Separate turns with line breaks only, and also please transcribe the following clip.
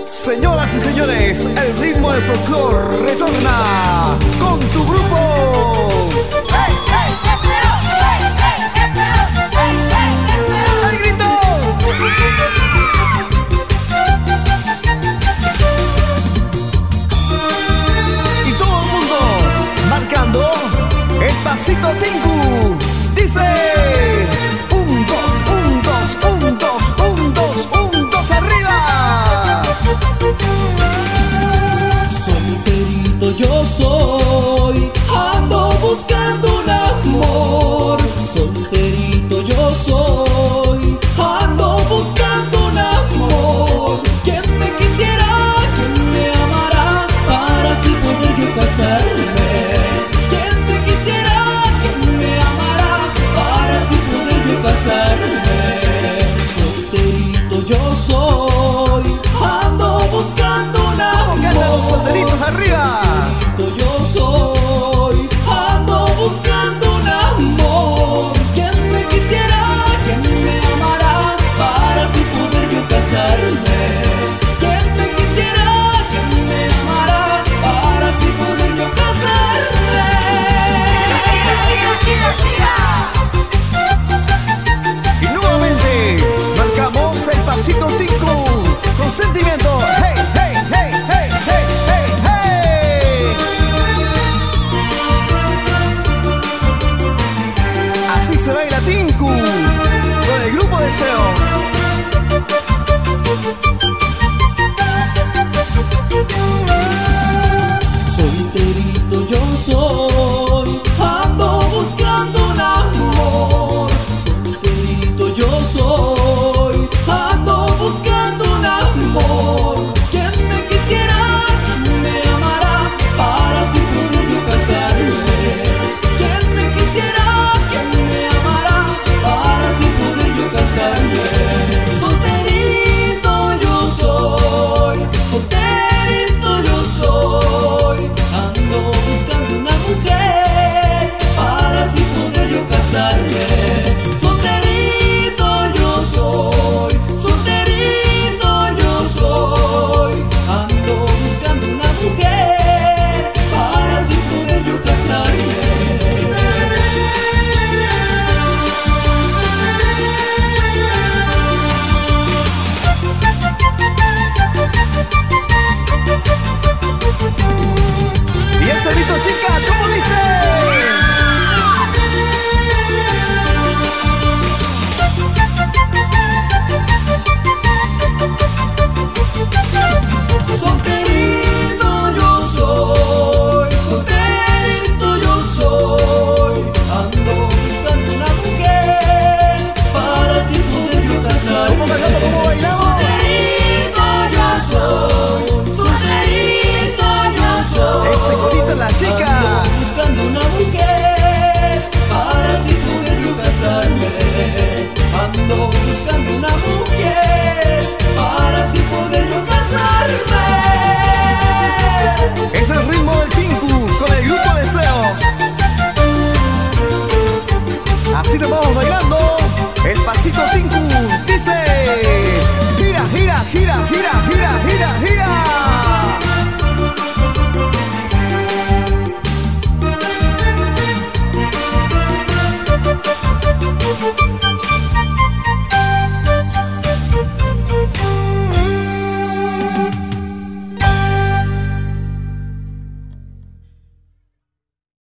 Señoras y señores, el ritmo del folclore retorna con tu grupo. ¡Hey, hey! ¡El grito! Y todo el mundo marcando el pasito Tinku. Dice: 1, 2, 1, 2, 1, 2, 1, 2, 1, 2, arriba.
Solterito yo soy, ando buscando un amor. Solterito yo soy, ando buscando un amor. Quien me quisiera, quien me amará, para así poder yo casarme. Quien me quisiera, quien me amará, para así poder yo casarme. Solterito yo soy, ando buscando un amor.
Los solteritos arriba.
Solterito yo soy, ando buscando un amor. Quien me quisiera, quien me amará, para así poder yo casarme. Quien me quisiera, quien me amará, para así poder yo casarme.
Y nuevamente marcamos el pasito Tinku con sentimiento. Hey, hey, hey, hey, hey, hey, hey. Así se baila Tinku con el grupo Deseos.
Solterito yo soy, ando buscando un amor. Solterito yo soy, ando buscando un amor. Quien me quisiera, quien me amará, para así poder yo casarme. Quien me quisiera, quien me amará, para así poder yo casarme. Solterito yo soy, solterito yo soy, ando buscando una mujer, para así poder yo casarme. Solterito yo soy, solterito yo soy, ando buscando una mujer, para así poder yo casarme.
Y el cerrito, chica, ¿cómo dice?
Solterito yo soy, solterito yo soy, ando buscando una mujer, para así poder yo casarme.
¿Cómo bailamos, cómo bailamos?
Solterito yo soy, solterito yo soy.
Ese corito en las
Ando
chicas.
buscando una mujer, para así poder yo casarme. Ando buscando una mujer, para así poder yo casarme.
Es el ritmo del Tinku con el grupo Deseos. Así nos vamos bailando el pasito Tinku. Dice: gira, gira, gira, gira, gira, gira, gira.